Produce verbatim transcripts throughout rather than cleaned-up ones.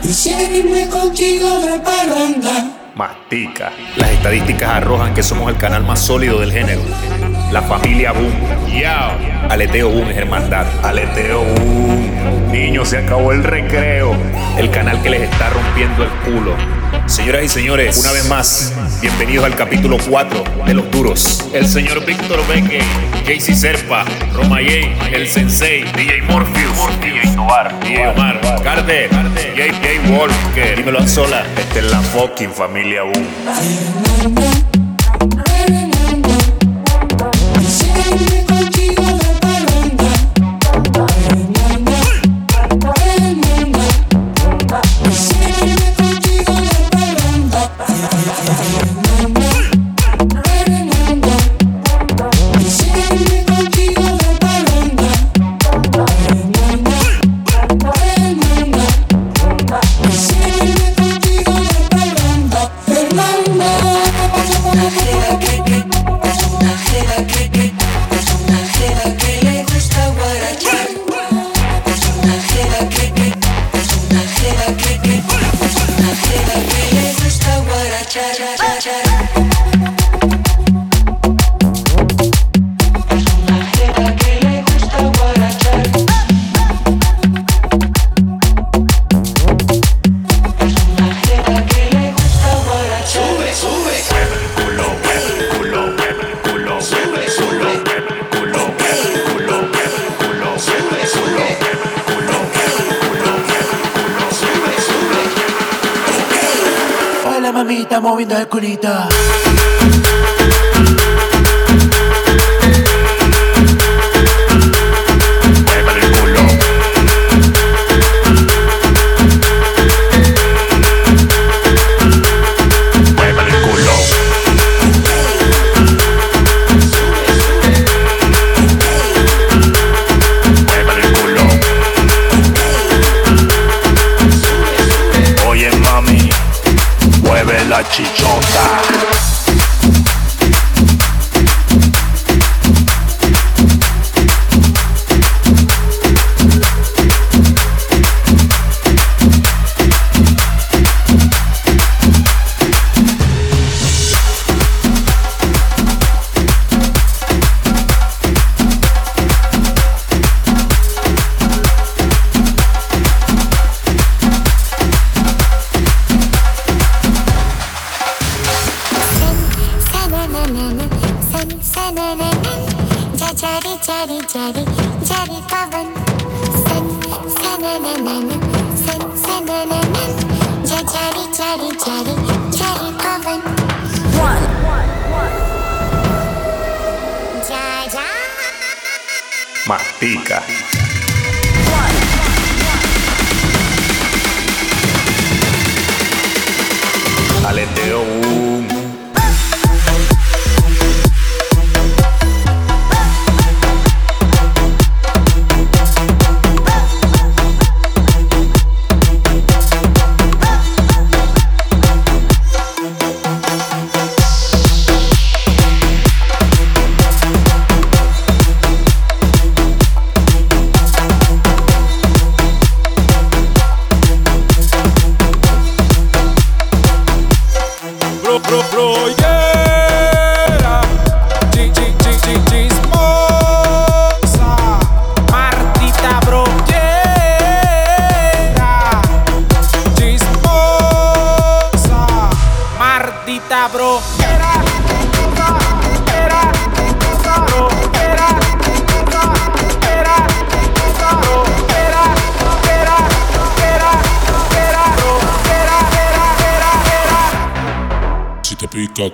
Quisiera irme contigo de parranda. Mastica. Las estadísticas arrojan que somos el canal más sólido del género. La familia Boom. Yeah. Aleteo Boom es hermandad. Aleteo Boom. Niños, se acabó el recreo. El canal que les está rompiendo el culo. Señoras y señores, una vez más, bienvenidos al capítulo cuatro de Los Duros. El señor Víctor Beque, J C Serpa, Roma J, el Sensei, D J Morpheus, D J Tobar, D J Omar, Carter, J J Walker, dímelo Anzola. Esta es la fucking familia Boom. Mamita moviendo el culito. Mueve el culo. Mueve el culo. Mueve el culo. Oye mami, mueve la chichota. Jari jari jari jari kawan san sananana san sananana jari jari jari jari kawan one ja ja Mastica. Aleteo Boom. Bro, era, era, bro, era, era, bro, era, era, era, era, bro, era, era, era, era. Si te pica,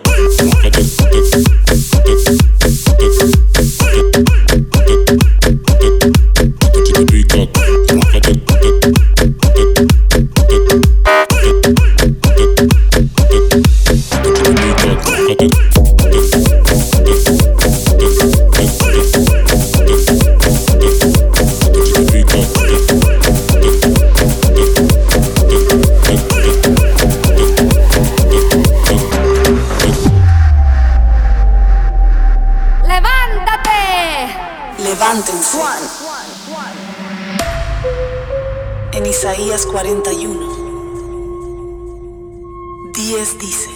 En Isaías cuarenta y uno diez dice: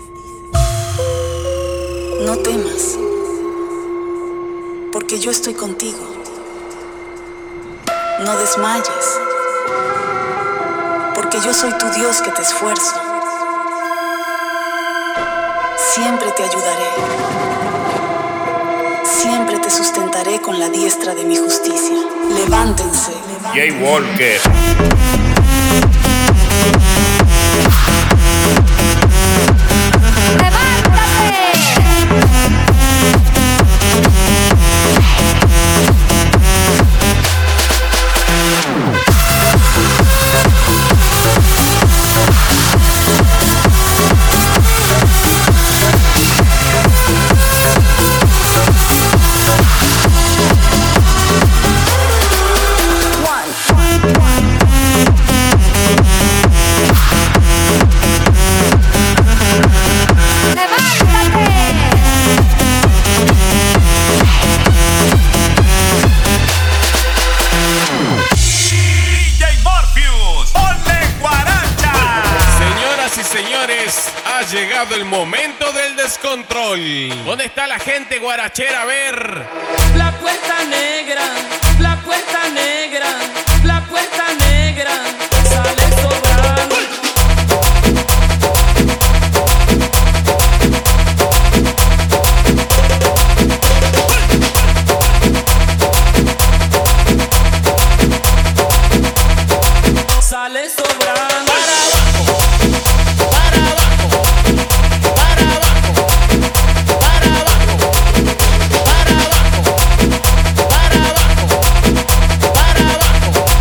no temas, porque yo estoy contigo. No desmayes, porque yo soy tu Dios que te esfuerzo. Siempre te ayudaré, siempre te sustentaré con la diestra de mi justicia. Levántense. Jay Walker. Ha llegado el momento del descontrol. ¿Dónde está la gente guarachera? A ver. La puerta negra, la puerta negra, la puerta negra sale sobrando. Sale sobrando. Para abajo,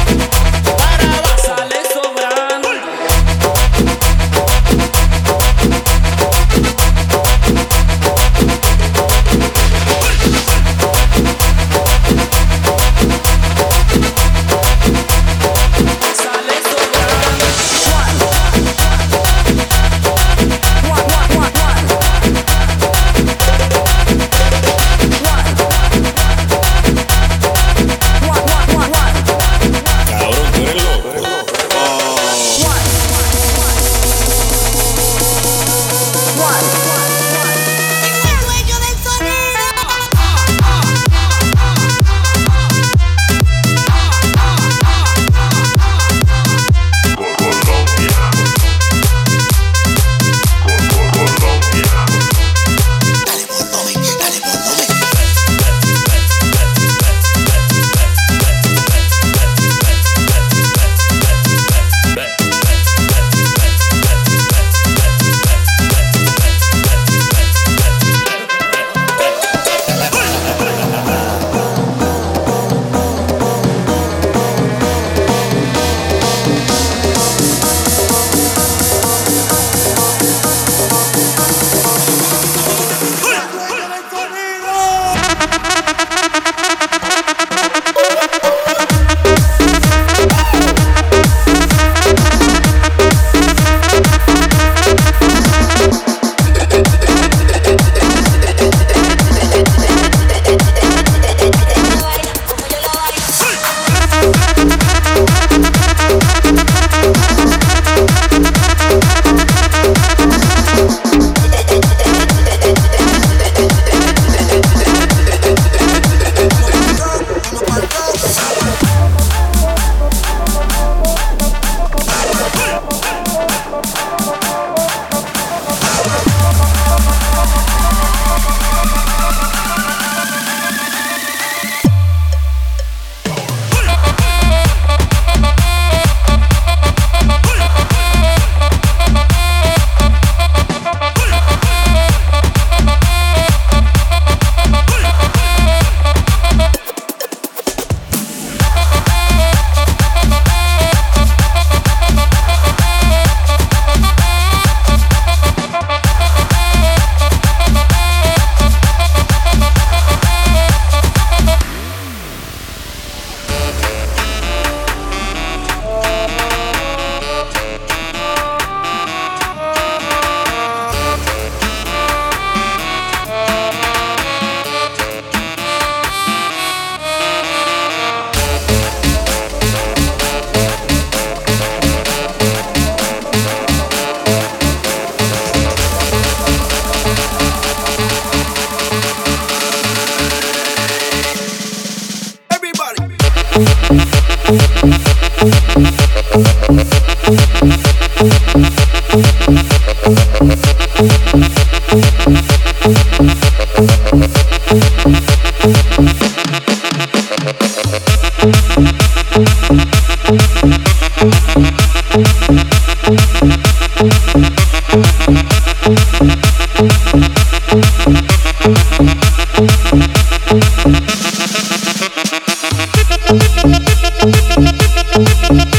Thank you.